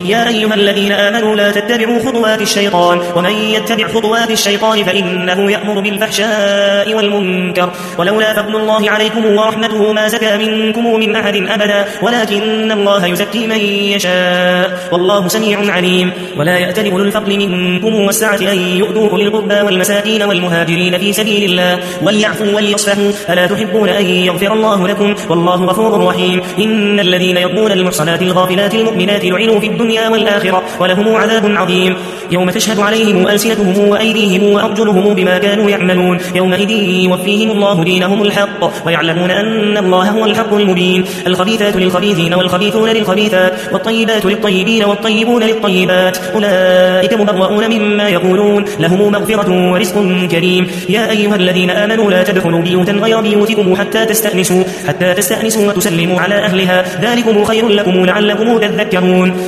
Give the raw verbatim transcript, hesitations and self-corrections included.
يا أيها الذين آمنوا لا تتبعوا خطوات الشيطان ومن يتبع خطوات الشيطان فإنه يأمر بالفحشاء والمنكر ولولا فضل الله عليكم ورحمته ما زكى منكم من أحد أبدا ولكن الله يزكي من يشاء والله سميع عليم. ولا يأتل أولو الفضل منكم والسعة أن يؤتوا أولي القربى والمساكين والمهاجرين في سبيل الله وليعفوا وليصفحوا ألا تحبون أن يغفر الله لكم والله غفور رحيم. إن الذين يرمون المحصنات الغافلات المؤمنات لعنوا في الدنيا والآخرة ولهم عذاب عظيم يوم تشهد عليهم ألسنتهم وأيديهم وأرجلهم بما كانوا يعملون يومئذ يوفيهم الله دينهم الحق ويعلمون أن الله هو الحق المبين. الخبيثات للخبيثين والخبيثون للخبيثات والطيبات للطيبين والطيبون للطيبات أولئك مبرؤون مما يقولون لهم مغفرة ورزق كريم. يا أيها الذين آمنوا لا تدخلوا بيوتا غير بيوتكم حتى تستأنسوا حتى تستأنسوا وتسلموا على أهلها ذلكم خير لكم لعلكم تذكرون.